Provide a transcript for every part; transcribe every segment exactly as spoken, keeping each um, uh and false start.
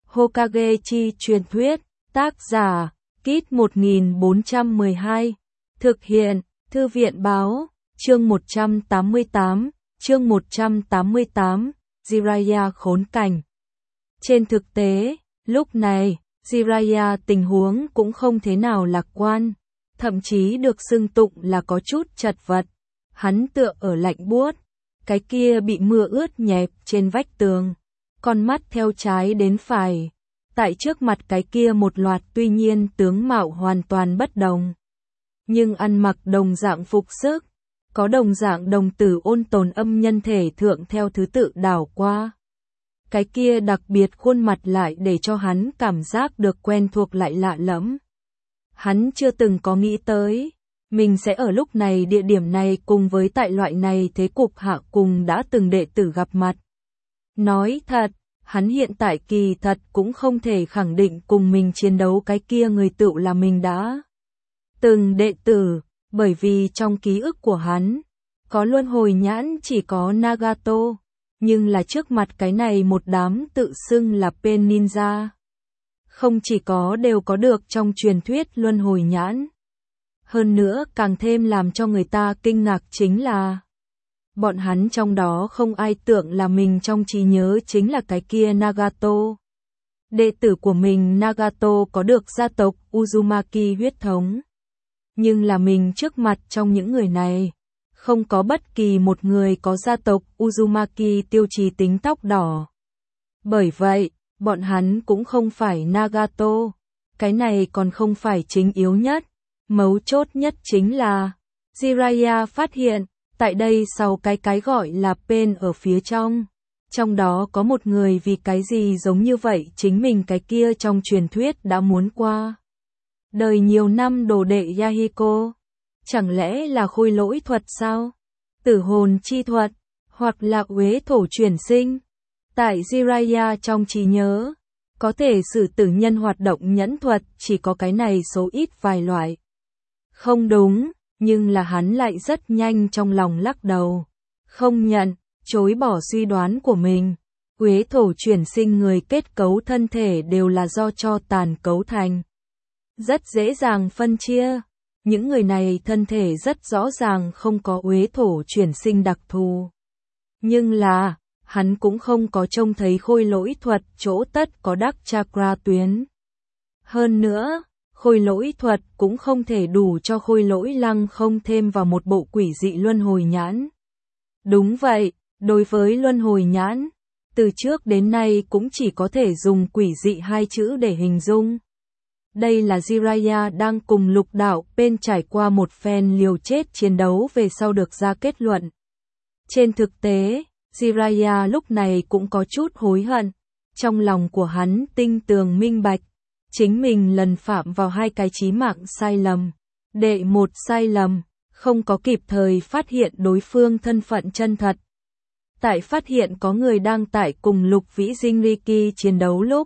Hokage chi truyền thuyết, tác giả, Kit một nghìn bốn trăm mười hai, thực hiện, Thư viện báo, chương một trăm tám mươi tám, chương một trăm tám mươi tám, Jiraiya khốn cảnh. Trên thực tế, lúc này, Jiraiya tình huống cũng không thế nào lạc quan, thậm chí được xưng tụng là có chút chật vật. Hắn tựa ở lạnh buốt, cái kia bị mưa ướt nhẹp trên vách tường, con mắt theo trái đến phải. Tại trước mặt cái kia một loạt tuy nhiên tướng mạo hoàn toàn bất đồng, nhưng ăn mặc đồng dạng phục sức, có đồng dạng đồng tử ôn tồn âm nhân thể thượng theo thứ tự đảo qua. Cái kia đặc biệt khuôn mặt lại để cho hắn cảm giác được quen thuộc lại lạ lẫm. Hắn chưa từng có nghĩ tới, mình sẽ ở lúc này địa điểm này cùng với tại loại này thế cục hạ cùng đã từng đệ tử gặp mặt. Nói thật, hắn hiện tại kỳ thật cũng không thể khẳng định cùng mình chiến đấu cái kia người tựu là mình đã từng đệ tử, bởi vì trong ký ức của hắn, có luân hồi nhãn chỉ có Nagato, nhưng là trước mặt cái này một đám tự xưng là Pen Ninja. Không chỉ có đều có được trong truyền thuyết luân hồi nhãn. Hơn nữa càng thêm làm cho người ta kinh ngạc chính là bọn hắn trong đó không ai tưởng là mình trong trí nhớ chính là cái kia Nagato. Đệ tử của mình Nagato có được gia tộc Uzumaki huyết thống. Nhưng là mình trước mặt trong những người này, không có bất kỳ một người có gia tộc Uzumaki tiêu chí tính tóc đỏ. Bởi vậy, bọn hắn cũng không phải Nagato. Cái này còn không phải chính yếu nhất. Mấu chốt nhất chính là Jiraiya phát hiện, tại đây sau cái cái gọi là Pen ở phía trong. Trong đó có một người vì cái gì giống như vậy chính mình cái kia trong truyền thuyết đã muốn qua đời nhiều năm đồ đệ Yahiko. Chẳng lẽ là khôi lỗi thuật sao? Tử hồn chi thuật, hoặc là uế thổ chuyển sinh. Tại Jiraiya trong trí nhớ, có thể sử tử nhân hoạt động nhẫn thuật chỉ có cái này số ít vài loại. Không đúng, nhưng là hắn lại rất nhanh trong lòng lắc đầu. Không nhận, chối bỏ suy đoán của mình. Uế thổ chuyển sinh người kết cấu thân thể đều là do cho tàn cấu thành. Rất dễ dàng phân chia. Những người này thân thể rất rõ ràng không có uế thổ chuyển sinh đặc thù. Nhưng là, hắn cũng không có trông thấy khôi lỗi thuật chỗ tất có đắc chakra tuyến. Hơn nữa, khôi lỗi thuật cũng không thể đủ cho khôi lỗi lăng không thêm vào một bộ quỷ dị luân hồi nhãn. Đúng vậy, đối với luân hồi nhãn, từ trước đến nay cũng chỉ có thể dùng quỷ dị hai chữ để hình dung. Đây là Jiraiya đang cùng lục đạo Pen trải qua một phen liều chết chiến đấu về sau được ra kết luận. Trên thực tế, Jiraiya lúc này cũng có chút hối hận. Trong lòng của hắn tinh tường minh bạch, chính mình lần phạm vào hai cái chí mạng sai lầm. Đệ một sai lầm, không có kịp thời phát hiện đối phương thân phận chân thật. Tại phát hiện có người đang tại cùng lục vĩ Jinriki chiến đấu lúc,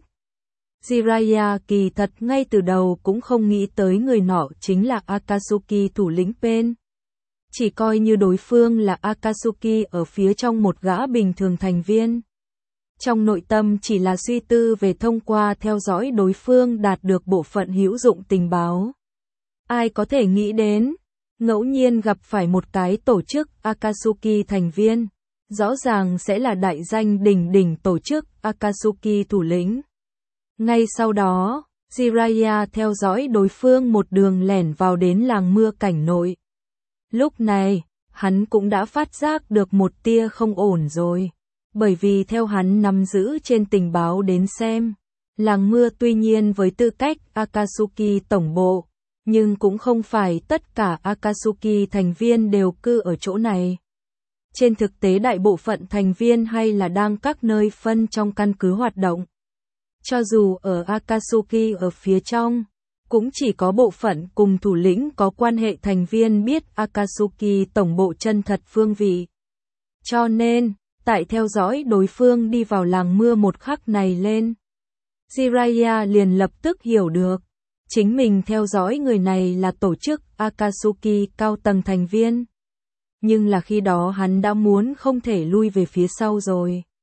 Jiraiya kỳ thật ngay từ đầu cũng không nghĩ tới người nọ chính là Akatsuki thủ lĩnh Pen. Chỉ coi như đối phương là Akatsuki ở phía trong một gã bình thường thành viên. Trong nội tâm chỉ là suy tư về thông qua theo dõi đối phương đạt được bộ phận hữu dụng tình báo. Ai có thể nghĩ đến, ngẫu nhiên gặp phải một cái tổ chức Akatsuki thành viên, rõ ràng sẽ là đại danh đỉnh đỉnh tổ chức Akatsuki thủ lĩnh. Ngay sau đó, Jiraiya theo dõi đối phương một đường lẻn vào đến làng mưa cảnh nội. Lúc này, hắn cũng đã phát giác được một tia không ổn rồi. Bởi vì theo hắn nắm giữ trên tình báo đến xem, làng mưa tuy nhiên với tư cách Akatsuki tổng bộ, nhưng cũng không phải tất cả Akatsuki thành viên đều cư ở chỗ này. Trên thực tế đại bộ phận thành viên hay là đang các nơi phân trong căn cứ hoạt động. Cho dù ở Akatsuki ở phía trong, cũng chỉ có bộ phận cùng thủ lĩnh có quan hệ thành viên biết Akatsuki tổng bộ chân thật phương vị. Cho nên, tại theo dõi đối phương đi vào làng mưa một khắc này lên, Jiraiya liền lập tức hiểu được, chính mình theo dõi người này là tổ chức Akatsuki cao tầng thành viên. Nhưng là khi đó hắn đã muốn không thể lui về phía sau rồi.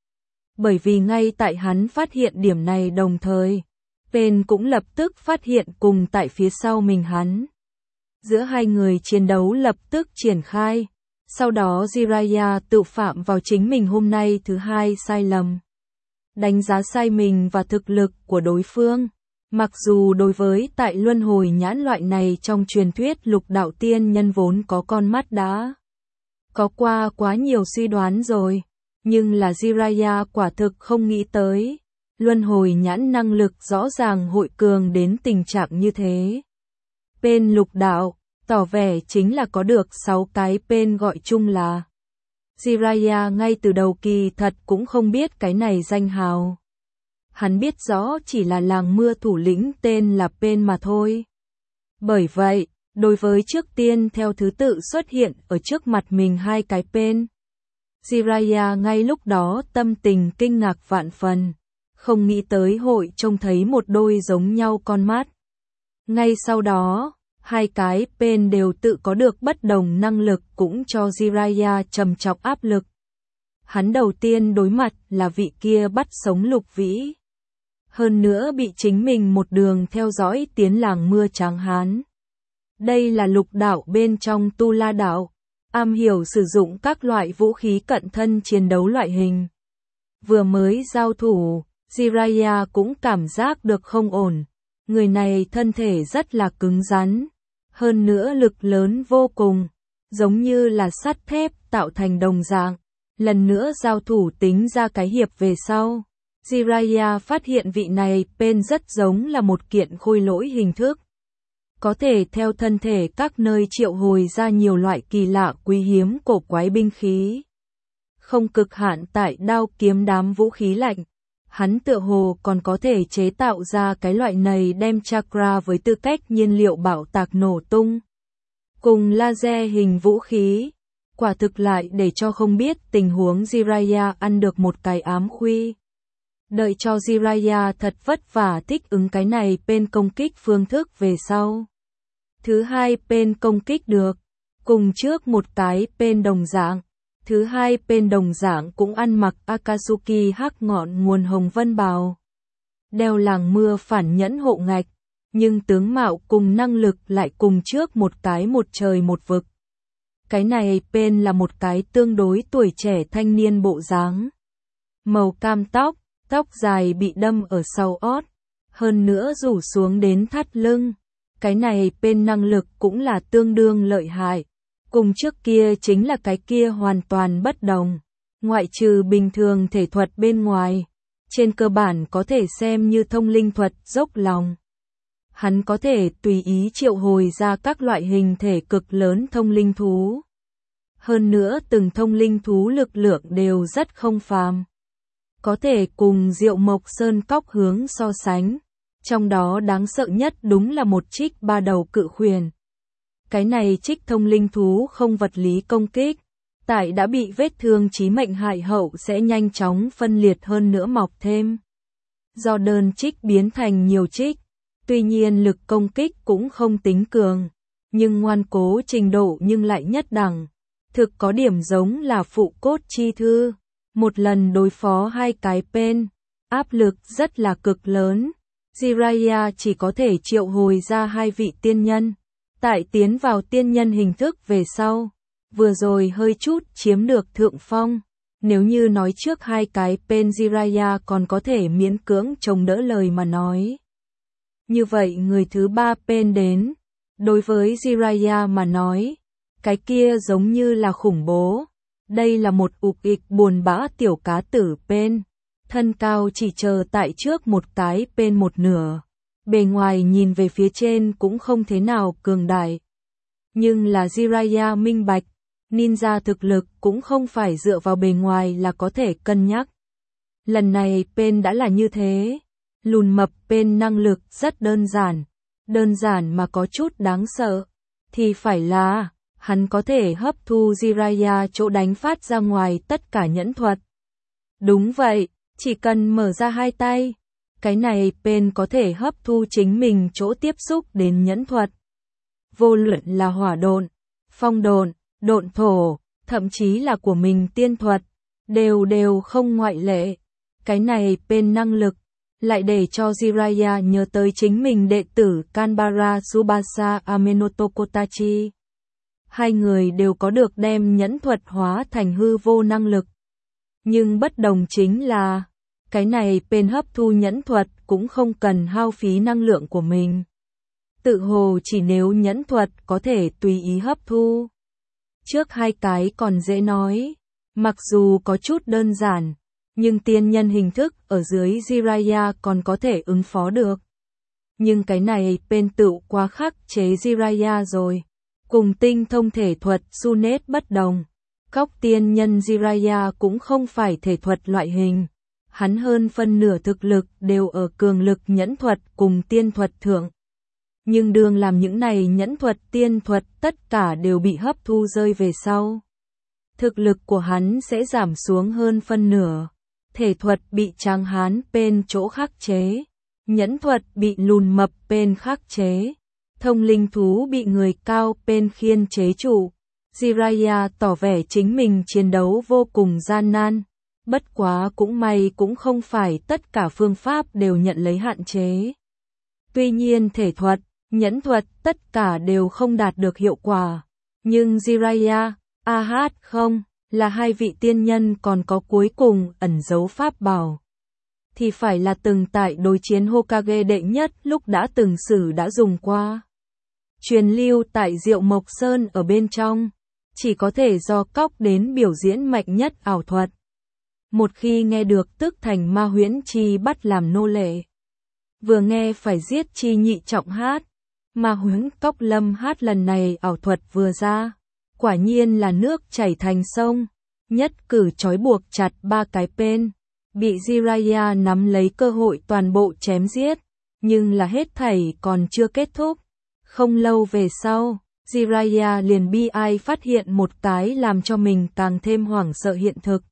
Bởi vì ngay tại hắn phát hiện điểm này đồng thời, Pain cũng lập tức phát hiện cùng tại phía sau mình hắn. Giữa hai người chiến đấu lập tức triển khai. Sau đó Jiraiya tự phạm vào chính mình hôm nay thứ hai sai lầm. Đánh giá sai mình và thực lực của đối phương. Mặc dù đối với tại luân hồi nhãn loại này trong truyền thuyết lục đạo tiên nhân vốn có con mắt đã có qua quá nhiều suy đoán rồi, nhưng là Jiraiya quả thực không nghĩ tới. Luân hồi nhãn năng lực rõ ràng hội cường đến tình trạng như thế. Pain lục đạo, tỏ vẻ chính là có được sáu cái Pain gọi chung là. Jiraiya ngay từ đầu kỳ thật cũng không biết cái này danh hào. Hắn biết rõ chỉ là làng mưa thủ lĩnh tên là Pain mà thôi. Bởi vậy, đối với trước tiên theo thứ tự xuất hiện ở trước mặt mình hai cái Pain, Jiraiya ngay lúc đó tâm tình kinh ngạc vạn phần, không nghĩ tới hội trông thấy một đôi giống nhau con mắt. Ngay sau đó, hai cái Pain đều tự có được bất đồng năng lực cũng cho Jiraiya trầm trọng áp lực. Hắn đầu tiên đối mặt là vị kia bắt sống Lục Vĩ. Hơn nữa bị chính mình một đường theo dõi tiến làng mưa tráng hán. Đây là lục đạo bên trong Tu La đạo, am hiểu sử dụng các loại vũ khí cận thân chiến đấu loại hình. Vừa mới giao thủ, Jiraiya cũng cảm giác được không ổn. Người này thân thể rất là cứng rắn, hơn nữa lực lớn vô cùng, giống như là sắt thép tạo thành đồng dạng. Lần nữa giao thủ tính ra cái hiệp về sau, Jiraiya phát hiện vị này Pain rất giống là một kiện khôi lỗi hình thức. Có thể theo thân thể các nơi triệu hồi ra nhiều loại kỳ lạ quý hiếm cổ quái binh khí. Không cực hạn tại đao kiếm đám vũ khí lạnh. Hắn tựa hồ còn có thể chế tạo ra cái loại này đem chakra với tư cách nhiên liệu bạo tạc nổ tung. Cùng laser hình vũ khí. Quả thực lại để cho không biết tình huống Jiraiya ăn được một cái ám khuy. Đợi cho Jiraiya thật vất vả thích ứng cái này Pain công kích phương thức về sau. Thứ hai Pain công kích được, cùng trước một cái Pain đồng dạng. Thứ hai Pain đồng dạng cũng ăn mặc Akatsuki hắc ngọn nguồn hồng vân bào. Đeo làng mưa phản nhẫn hộ ngạch, nhưng tướng mạo cùng năng lực lại cùng trước một cái một trời một vực. Cái này Pain là một cái tương đối tuổi trẻ thanh niên bộ dáng. Màu cam tóc, tóc dài bị đâm ở sau ót, hơn nữa rủ xuống đến thắt lưng. Cái này Pain năng lực cũng là tương đương lợi hại. Cùng trước kia chính là cái kia hoàn toàn bất đồng. Ngoại trừ bình thường thể thuật bên ngoài, trên cơ bản có thể xem như thông linh thuật dốc lòng. Hắn có thể tùy ý triệu hồi ra các loại hình thể cực lớn thông linh thú. Hơn nữa từng thông linh thú lực lượng đều rất không phàm. Có thể cùng Diệu Mộc Sơn Cóc hướng so sánh. Trong đó đáng sợ nhất đúng là một trích ba đầu cự khuyển. Cái này trích thông linh thú không vật lý công kích. Tại đã bị vết thương chí mệnh hại hậu sẽ nhanh chóng phân liệt hơn nữa mọc thêm. Do đơn trích biến thành nhiều trích. Tuy nhiên lực công kích cũng không tính cường. Nhưng ngoan cố trình độ nhưng lại nhất đẳng. Thực có điểm giống là phụ cốt chi thư. Một lần đối phó hai cái Pain, áp lực rất là cực lớn. Jiraiya chỉ có thể triệu hồi ra hai vị tiên nhân. Tại tiến vào tiên nhân hình thức về sau, vừa rồi hơi chút chiếm được thượng phong. Nếu như nói trước hai cái Pain Jiraiya còn có thể miễn cưỡng chống đỡ lời mà nói. Như vậy người thứ ba Pain đến. Đối với Jiraiya mà nói, cái kia giống như là khủng bố. Đây là một ục ịch buồn bã tiểu cá tử Pain. Thân cao chỉ chờ tại trước một cái Pain một nửa. Bề ngoài nhìn về phía trên cũng không thế nào cường đại. Nhưng là Jiraiya minh bạch, ninja thực lực cũng không phải dựa vào bề ngoài là có thể cân nhắc. Lần này Pain đã là như thế. Lùn mập Pain năng lực rất đơn giản. Đơn giản mà có chút đáng sợ. Thì phải là, hắn có thể hấp thu Jiraiya chỗ đánh phát ra ngoài tất cả nhẫn thuật. Đúng vậy, chỉ cần mở ra hai tay. Cái này Pain có thể hấp thu chính mình chỗ tiếp xúc đến nhẫn thuật. Vô luận là hỏa độn, phong độn, độn thổ, thậm chí là của mình tiên thuật, đều đều không ngoại lệ. Cái này bên năng lực, lại để cho Jiraiya nhớ tới chính mình đệ tử Kanbara Tsubasa Amenoto Kotachi. Hai người đều có được đem nhẫn thuật hóa thành hư vô năng lực. Nhưng bất đồng chính là, cái này bên hấp thu nhẫn thuật cũng không cần hao phí năng lượng của mình. Tự hồ chỉ nếu nhẫn thuật có thể tùy ý hấp thu. Trước hai cái còn dễ nói, mặc dù có chút đơn giản, nhưng tiên nhân hình thức ở dưới Jiraiya còn có thể ứng phó được. Nhưng cái này bên tự quá khắc chế Jiraiya rồi. Cùng tinh thông thể thuật Sunet bất đồng. Cóc tiên nhân Jiraiya cũng không phải thể thuật loại hình. Hắn hơn phân nửa thực lực đều ở cường lực nhẫn thuật cùng tiên thuật thượng. Nhưng đường làm những này nhẫn thuật tiên thuật tất cả đều bị hấp thu rơi về sau. Thực lực của hắn sẽ giảm xuống hơn phân nửa. Thể thuật bị tráng hán bên chỗ khắc chế. Nhẫn thuật bị lùn mập bên khắc chế. Thông linh thú bị người cao bên khiên chế trụ. Jiraiya tỏ vẻ chính mình chiến đấu vô cùng gian nan. Bất quá cũng may cũng không phải tất cả phương pháp đều nhận lấy hạn chế. Tuy nhiên thể thuật, nhẫn thuật tất cả đều không đạt được hiệu quả. Nhưng Jiraiya, a hát không, là hai vị tiên nhân còn có cuối cùng ẩn dấu pháp bảo. Thì phải là từng tại đối chiến Hokage đệ nhất lúc đã từng sử đã dùng qua. Truyền lưu tại Diệu Mộc Sơn ở bên trong, chỉ có thể do cóc đến biểu diễn mạnh nhất ảo thuật. Một khi nghe được tức thành ma huyễn chi bắt làm nô lệ. Vừa nghe phải giết chi nhị trọng hát, ma huyễn cóc lâm hát lần này ảo thuật vừa ra. Quả nhiên là nước chảy thành sông, nhất cử trói buộc chặt ba cái bên. Bị Jiraiya nắm lấy cơ hội toàn bộ chém giết, nhưng là hết thảy còn chưa kết thúc. Không lâu về sau, Jiraiya liền bi ai phát hiện một cái làm cho mình càng thêm hoảng sợ hiện thực.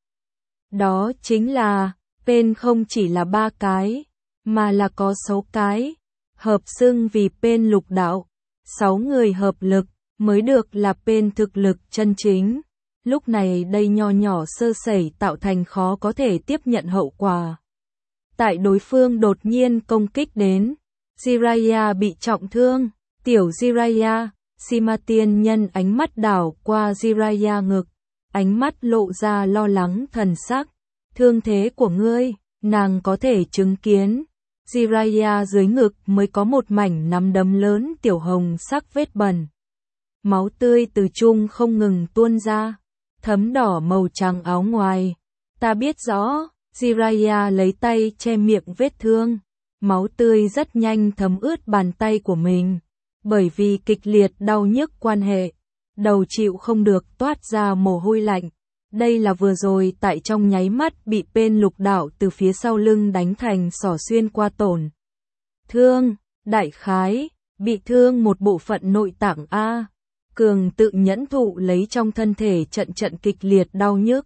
Đó chính là, bên không chỉ là ba cái, mà là có sáu cái, hợp xưng vì bên lục đạo. Sáu người hợp lực, mới được là bên thực lực chân chính. Lúc này đây nho nhỏ sơ sẩy tạo thành khó có thể tiếp nhận hậu quả. Tại đối phương đột nhiên công kích đến, Jiraiya bị trọng thương. Tiểu Jiraiya, Shima tiên nhân ánh mắt đảo qua Jiraiya ngực, ánh mắt lộ ra lo lắng thần sắc. Thương thế của ngươi, nàng có thể chứng kiến. Jiraiya dưới ngực mới có một mảnh nắm đấm lớn tiểu hồng sắc vết bẩn. Máu tươi từ chung không ngừng tuôn ra, thấm đỏ màu trắng áo ngoài. Ta biết rõ, Jiraiya lấy tay che miệng vết thương. Máu tươi rất nhanh thấm ướt bàn tay của mình. Bởi vì kịch liệt đau nhức quan hệ, đầu chịu không được toát ra mồ hôi lạnh. Đây là vừa rồi tại trong nháy mắt bị bên lục đạo từ phía sau lưng đánh thành xỏ xuyên qua tổn. Thương, đại khái, bị thương một bộ phận nội tạng A. Cường tự nhẫn thụ lấy trong thân thể trận trận kịch liệt đau nhức.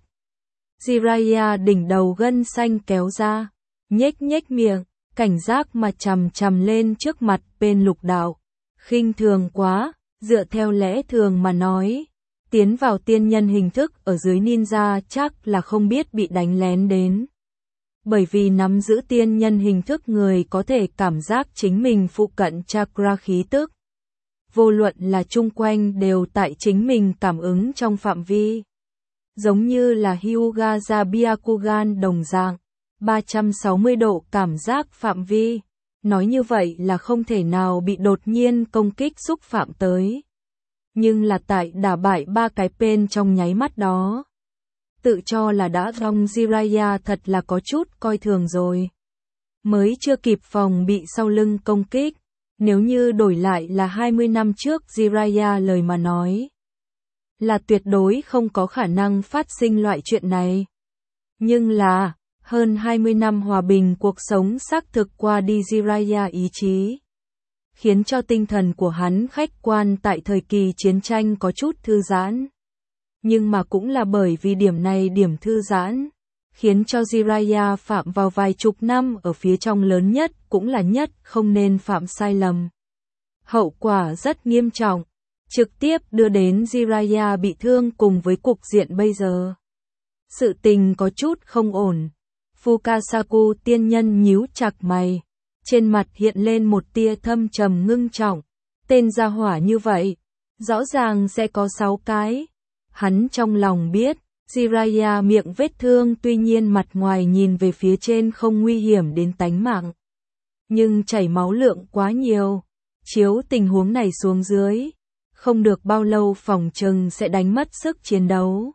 Jiraiya đỉnh đầu gân xanh kéo ra, nhếch nhếch miệng, cảnh giác mà chằm chằm lên trước mặt bên lục đạo. Khinh thường quá, dựa theo lẽ thường mà nói, tiến vào tiên nhân hình thức ở dưới ninja chắc là không biết bị đánh lén đến. Bởi vì nắm giữ tiên nhân hình thức người có thể cảm giác chính mình phụ cận chakra khí tức. Vô luận là chung quanh đều tại chính mình cảm ứng trong phạm vi. Giống như là Hyuga Byakugan đồng dạng, ba trăm sáu mươi độ cảm giác phạm vi. Nói như vậy là không thể nào bị đột nhiên công kích xúc phạm tới. Nhưng là tại đả bại ba cái bên trong nháy mắt đó. Tự cho là đã gong Jiraiya thật là có chút coi thường rồi. Mới chưa kịp phòng bị sau lưng công kích. Nếu như đổi lại là hai mươi năm trước Jiraiya lời mà nói. Là tuyệt đối không có khả năng phát sinh loại chuyện này. Nhưng là... Hơn hai mươi năm hòa bình cuộc sống xác thực qua đi Jiraiya ý chí. Khiến cho tinh thần của hắn khách quan tại thời kỳ chiến tranh có chút thư giãn. Nhưng mà cũng là bởi vì điểm này điểm thư giãn. Khiến cho Jiraiya phạm vào vài chục năm ở phía trong lớn nhất cũng là nhất không nên phạm sai lầm. Hậu quả rất nghiêm trọng. Trực tiếp đưa đến Jiraiya bị thương cùng với cục diện bây giờ. Sự tình có chút không ổn. Fukasaku tiên nhân nhíu chặt mày, trên mặt hiện lên một tia thâm trầm ngưng trọng. Tên gia hỏa như vậy, rõ ràng sẽ có sáu cái. Hắn trong lòng biết, Jiraiya miệng vết thương tuy nhiên mặt ngoài nhìn về phía trên không nguy hiểm đến tánh mạng. Nhưng chảy máu lượng quá nhiều, chiếu tình huống này xuống dưới, không được bao lâu phòng chừng sẽ đánh mất sức chiến đấu.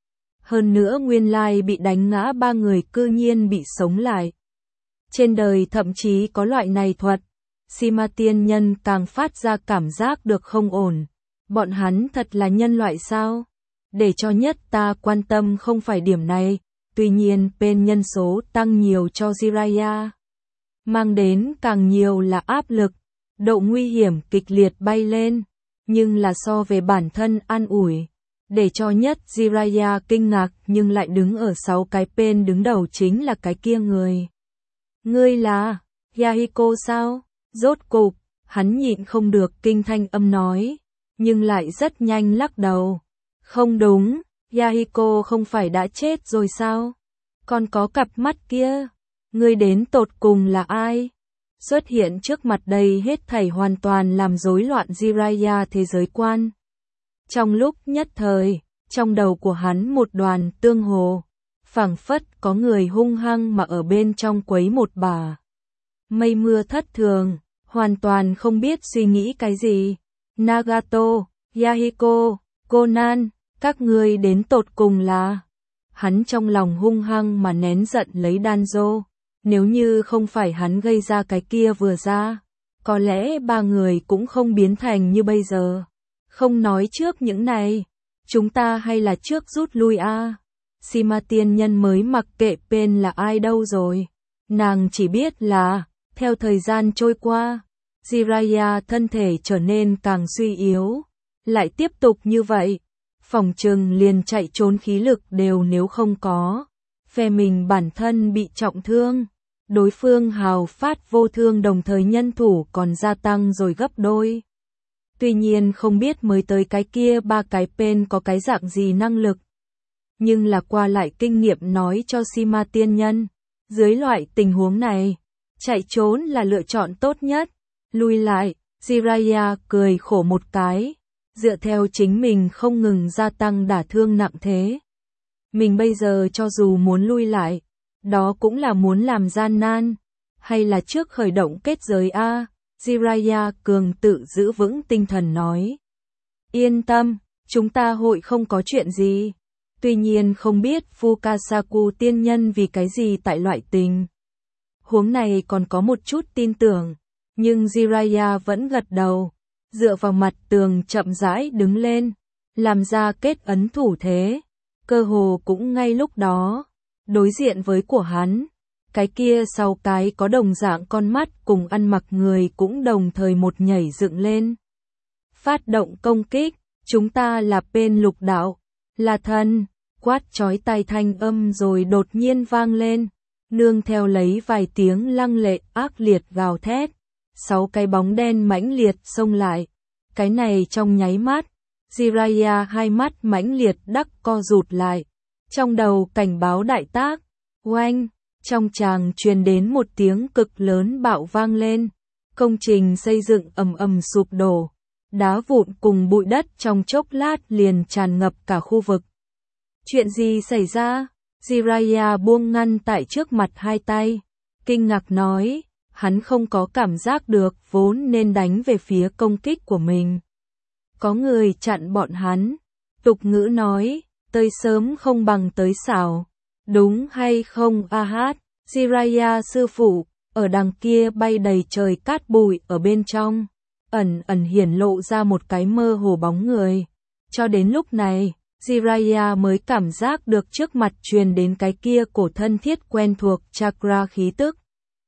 Hơn nữa nguyên lai bị đánh ngã ba người cư nhiên bị sống lại. Trên đời thậm chí có loại này thuật, Sima tiên nhân càng phát ra cảm giác được không ổn. Bọn hắn thật là nhân loại sao? Để cho nhất ta quan tâm không phải điểm này, tuy nhiên bên nhân số tăng nhiều cho Jiraiya. Mang đến càng nhiều là áp lực, độ nguy hiểm kịch liệt bay lên, nhưng là so về bản thân an ủi. Để cho nhất Jiraiya kinh ngạc nhưng lại đứng ở sáu cái bên đứng đầu chính là cái kia người. Ngươi là Yahiko sao? Rốt cục, hắn nhịn không được kinh thanh âm nói, nhưng lại rất nhanh lắc đầu. Không đúng, Yahiko không phải đã chết rồi sao? Còn có cặp mắt kia, ngươi đến tột cùng là ai? Xuất hiện trước mặt đây hết thảy hoàn toàn làm rối loạn Jiraiya thế giới quan. Trong lúc nhất thời, trong đầu của hắn một đoàn tương hồ, phảng phất có người hung hăng mà ở bên trong quấy một bà. Mây mưa thất thường, hoàn toàn không biết suy nghĩ cái gì. Nagato, Yahiko, Conan, các ngươi đến tột cùng là... Hắn trong lòng hung hăng mà nén giận lấy Danzo. Nếu như không phải hắn gây ra cái kia vừa ra, có lẽ ba người cũng không biến thành như bây giờ. Không nói trước những này, chúng ta hay là trước rút lui a. À? Sima tiên nhân mới mặc kệ bên là ai đâu rồi. Nàng chỉ biết là, theo thời gian trôi qua, Jiraiya thân thể trở nên càng suy yếu. Lại tiếp tục như vậy, phòng trừng liền chạy trốn khí lực đều nếu không có. Phe mình bản thân bị trọng thương, đối phương hào phát vô thương đồng thời nhân thủ còn gia tăng rồi gấp đôi. Tuy nhiên không biết mới tới cái kia ba cái bên có cái dạng gì năng lực. Nhưng là qua lại kinh nghiệm nói cho Sima tiên nhân, dưới loại tình huống này, chạy trốn là lựa chọn tốt nhất. Lui lại, Jiraiya cười khổ một cái, dựa theo chính mình không ngừng gia tăng đả thương nặng thế. Mình bây giờ cho dù muốn lui lại, đó cũng là muốn làm gian nan, hay là trước khởi động kết giới a. Jiraiya cường tự giữ vững tinh thần nói. Yên tâm, chúng ta hội không có chuyện gì. Tuy nhiên không biết Fukasaku tiên nhân vì cái gì tại loại tình huống này còn có một chút tin tưởng, nhưng Jiraiya vẫn gật đầu, dựa vào mặt tường chậm rãi đứng lên, làm ra kết ấn thủ thế. Cơ hồ cũng ngay lúc đó, đối diện với của hắn, cái kia sau cái có đồng dạng con mắt cùng ăn mặc người cũng đồng thời một nhảy dựng lên. Phát động công kích, chúng ta là bên lục đạo, là thần, quát chói tai thanh âm rồi đột nhiên vang lên, nương theo lấy vài tiếng lăng lệ ác liệt gào thét, sáu cái bóng đen mãnh liệt xông lại. Cái này trong nháy mắt, Jiraiya hai mắt mãnh liệt đắc co rụt lại, trong đầu cảnh báo đại tác, oanh. Trong tràng truyền đến một tiếng cực lớn bạo vang lên, công trình xây dựng ầm ầm sụp đổ, đá vụn cùng bụi đất trong chốc lát liền tràn ngập cả khu vực. Chuyện gì xảy ra? Jiraiya buông ngăn tại trước mặt hai tay, kinh ngạc nói, hắn không có cảm giác được vốn nên đánh về phía công kích của mình. Có người chặn bọn hắn, tục ngữ nói, tới sớm không bằng tới xảo. Đúng hay không a hát, Jiraiya sư phụ, ở đằng kia bay đầy trời cát bụi ở bên trong, ẩn ẩn hiển lộ ra một cái mơ hồ bóng người. Cho đến lúc này, Jiraiya mới cảm giác được trước mặt truyền đến cái kia cổ thân thiết quen thuộc chakra khí tức.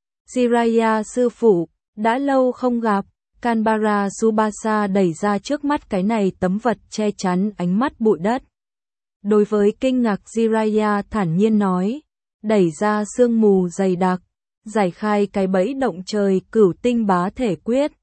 Jiraiya sư phụ, đã lâu không gặp, Kanbara Tsubasa đẩy ra trước mắt cái này tấm vật che chắn ánh mắt bụi đất. Đối với kinh ngạc Jiraiya thản nhiên nói, đẩy ra sương mù dày đặc, giải khai cái bẫy động trời cửu tinh bá thể quyết.